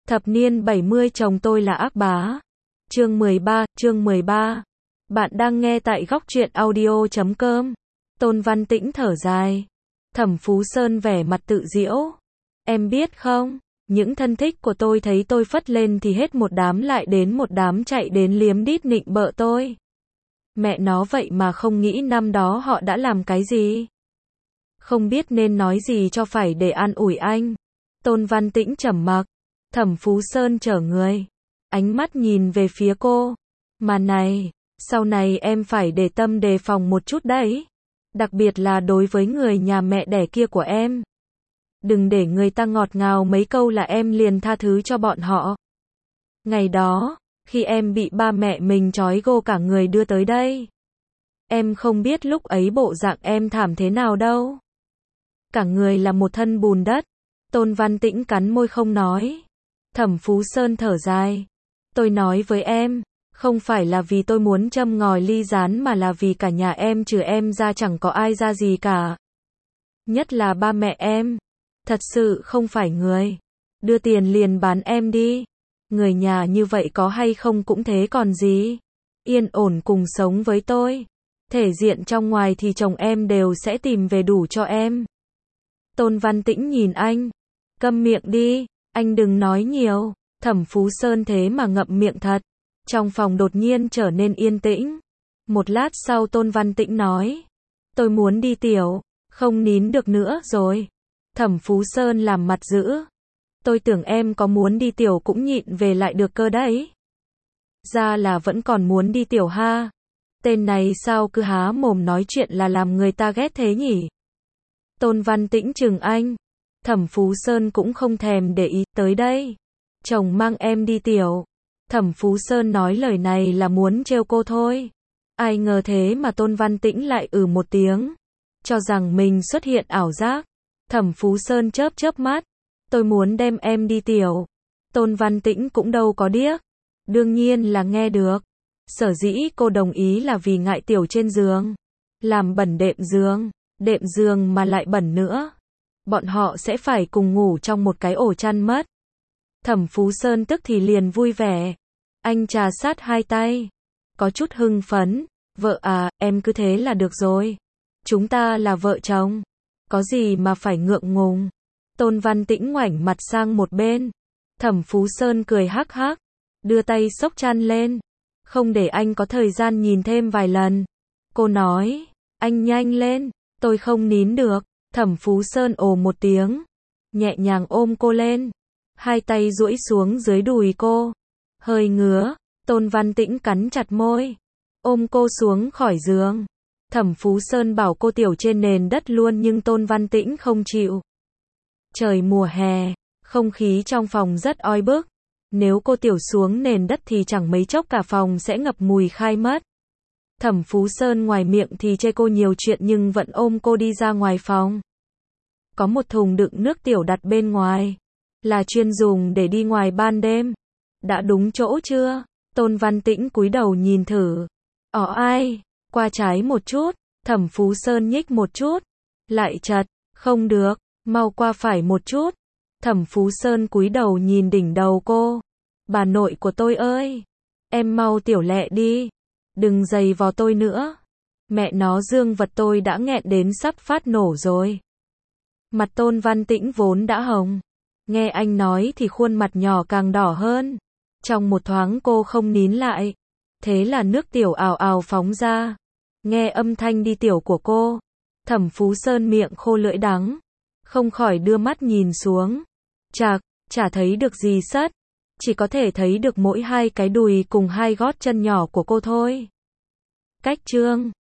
Thập niên 70 chồng tôi là ác bá. Chương 13. Bạn đang nghe tại góc truyện audio.com. Tôn Văn Tĩnh thở dài. Thẩm Phú Sơn vẻ mặt tự giễu. Em biết không, những thân thích của tôi thấy tôi phất lên thì hết một đám lại đến một đám chạy đến liếm đít nịnh bợ tôi. Mẹ nó vậy mà không nghĩ năm đó họ đã làm cái gì. Không biết nên nói gì cho phải để an ủi anh. Tôn Văn Tĩnh trầm mặc. Thẩm Phú Sơn trở người. Ánh mắt nhìn về phía cô. Mà này, sau này em phải để tâm đề phòng một chút đấy. Đặc biệt là đối với người nhà mẹ đẻ kia của em. Đừng để người ta ngọt ngào mấy câu là em liền tha thứ cho bọn họ. Ngày đó, khi em bị ba mẹ mình trói gô cả người đưa tới đây. Em không biết lúc ấy bộ dạng em thảm thế nào đâu. Cả người là một thân bùn đất. Tôn Văn Tĩnh cắn môi không nói. Thẩm Phú Sơn thở dài. Tôi nói với em, không phải là vì tôi muốn châm ngòi ly gián mà là vì cả nhà em trừ em ra chẳng có ai ra gì cả. Nhất là ba mẹ em. Thật sự không phải người đưa tiền liền bán em đi. Người nhà như vậy có hay không cũng thế còn gì. Yên ổn cùng sống với tôi. Thể diện trong ngoài thì chồng em đều sẽ tìm về đủ cho em. Tôn Văn Tĩnh nhìn anh. Câm miệng đi, anh đừng nói nhiều. Thẩm Phú Sơn thế mà ngậm miệng thật. Trong phòng đột nhiên trở nên yên tĩnh. Một lát sau Tôn Văn Tĩnh nói. Tôi muốn đi tiểu, không nín được nữa rồi. Thẩm Phú Sơn làm mặt dữ. Tôi tưởng em có muốn đi tiểu cũng nhịn về lại được cơ đấy. Ra là vẫn còn muốn đi tiểu ha. Tên này sao cứ há mồm nói chuyện là làm người ta ghét thế nhỉ? Tôn Văn Tĩnh chừng anh. Thẩm Phú Sơn cũng không thèm để ý tới đây. Chồng mang em đi tiểu. Thẩm Phú Sơn nói lời này là muốn trêu cô thôi. Ai ngờ thế mà Tôn Văn Tĩnh lại một tiếng. Cho rằng mình xuất hiện ảo giác. Thẩm Phú Sơn chớp chớp mắt. Tôi muốn đem em đi tiểu. Tôn Văn Tĩnh cũng đâu có điếc. Đương nhiên là nghe được. Sở dĩ cô đồng ý là vì ngại tiểu trên giường. Làm bẩn đệm giường mà lại bẩn nữa. Bọn họ sẽ phải cùng ngủ trong một cái ổ chăn mất. Thẩm Phú Sơn tức thì liền vui vẻ. Anh trà sát hai tay. Có chút hưng phấn. Vợ à, em cứ thế là được rồi. Chúng ta là vợ chồng. Có gì mà phải ngượng ngùng. Tôn Văn Tĩnh ngoảnh mặt sang một bên. Thẩm Phú Sơn cười hắc hắc. Đưa tay xốc chăn lên. Không để anh có thời gian nhìn thêm vài lần. Cô nói. Anh nhanh lên. Tôi không nín được. Thẩm Phú Sơn ồ một tiếng. Nhẹ nhàng ôm cô lên. Hai tay duỗi xuống dưới đùi cô. Hơi ngứa. Tôn Văn Tĩnh cắn chặt môi. Ôm cô xuống khỏi giường. Thẩm Phú Sơn bảo cô tiểu trên nền đất luôn nhưng Tôn Văn Tĩnh không chịu. Trời mùa hè. Không khí trong phòng rất oi bức. Nếu cô tiểu xuống nền đất thì chẳng mấy chốc cả phòng sẽ ngập mùi khai mất. Thẩm Phú Sơn ngoài miệng thì chê cô nhiều chuyện nhưng vẫn ôm cô đi ra ngoài phòng. Có một thùng đựng nước tiểu đặt bên ngoài. Là chuyên dùng để đi ngoài ban đêm. Đã đúng chỗ chưa? Tôn Văn Tĩnh cúi đầu nhìn thử. Ai? Qua trái một chút. Thẩm Phú Sơn nhích một chút. Lại chật. Không được. Mau qua phải một chút. Thẩm Phú Sơn cúi đầu nhìn đỉnh đầu cô. Bà nội của tôi ơi. Em mau tiểu lẹ đi. Đừng giày vò tôi nữa. Mẹ nó dương vật tôi đã nghẹn đến sắp phát nổ rồi. Mặt Tôn Văn Tĩnh vốn đã hồng. Nghe anh nói thì khuôn mặt nhỏ càng đỏ hơn. Trong một thoáng cô không nín lại. Thế là nước tiểu ào ào phóng ra. Nghe âm thanh đi tiểu của cô. Thẩm Phú Sơn miệng khô lưỡi đắng. Không khỏi đưa mắt nhìn xuống. Chả thấy được gì sất. Chỉ có thể thấy được mỗi hai cái đùi cùng hai gót chân nhỏ của cô thôi. Cách chương